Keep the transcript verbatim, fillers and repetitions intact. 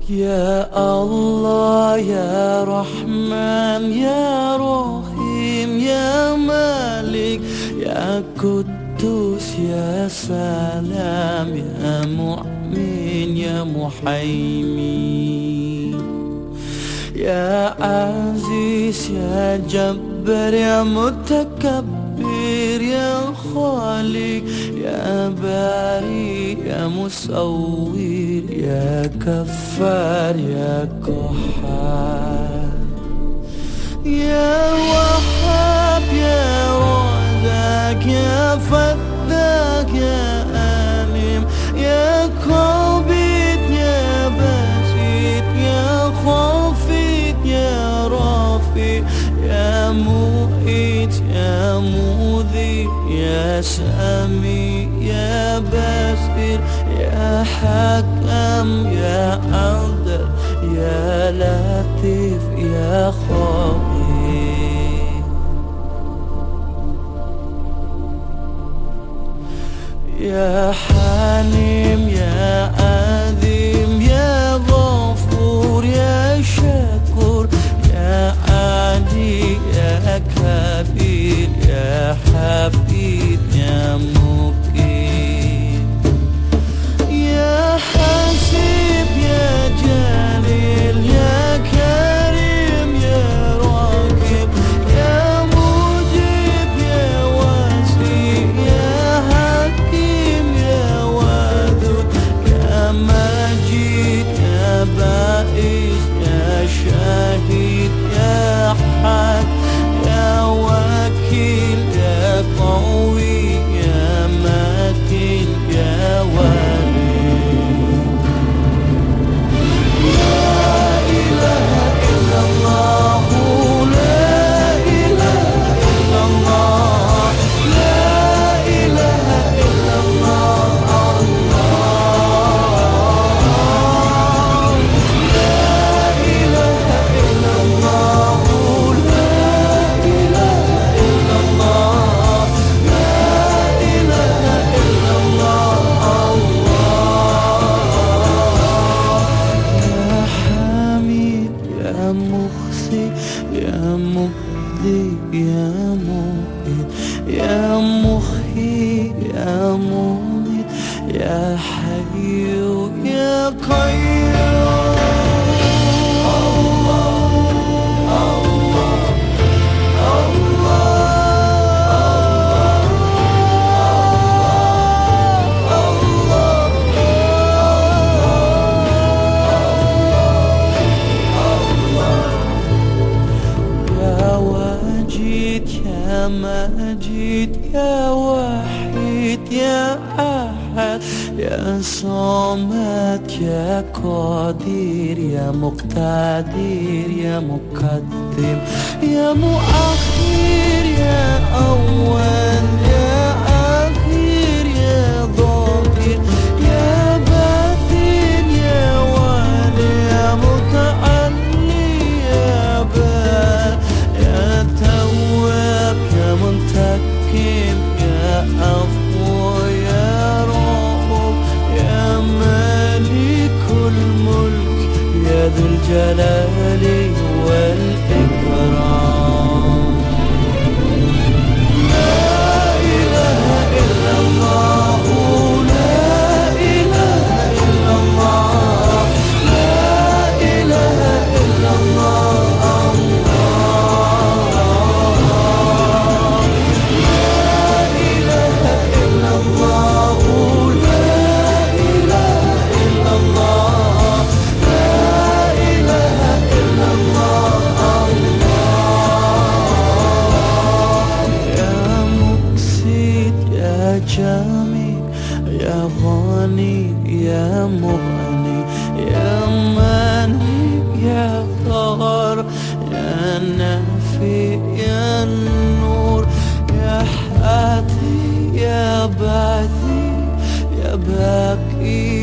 يا الله يا رحمن يا رحيم يا مالك يا قدوس يا سلام يا مؤمن يا محيمين يا عزيز يا جبار يا متكبر يا خالق يا باري يا مصور يا كفار يا قهار يا وهاب يا رزاق يا فتاك يا عليم يا قابض يا باسط يا خافض يا رافع يا مؤيد يا مذي يا سامي يا بصير يا حكم يا عدل يا لطيف يا خبير يا حليم يا عظيم يا غفور يا شكور يا علي يا كبير يا حفيظ يا مقيم يا حسيب يا جليل يا كريم يا راقب يا مجيب يا واسع يا حكيم يا ودود يا مجيد يا بائس يا شهيد يا حق يا وكيل يا قوي يا متين يا ولي لا إله إلا الله لا إله إلا الله لا إله إلا الله لا إله إلا الله لا إله إلا الله لا إله إلا الله يا حميد يا مخزي يا مبدي يا مؤيد يا محيي يا مميت يا حي يا قيوم يا واجد يا مجيد يا وحيد يا أحد يا صمد يا قدير يا مقتدر يا مقدم يا مؤخر يا أول يا أخير يا ظاهر يا باطن يا والي يا متعلي يا بار يا تواب يا منتقم يا عفو يا رؤوف يا مالك الملك يا ذو الجلال والإكرام لا إله إلا الله لا إله إلا الله لا إله إلا الله لا إله إلا الله لا إله إلا الله لا إله إلا الله يا مقسط يا جميل يا غني يا مغني يا ماني يا طهر يا نافي يا نور يا حاتي يا باثي يا باقي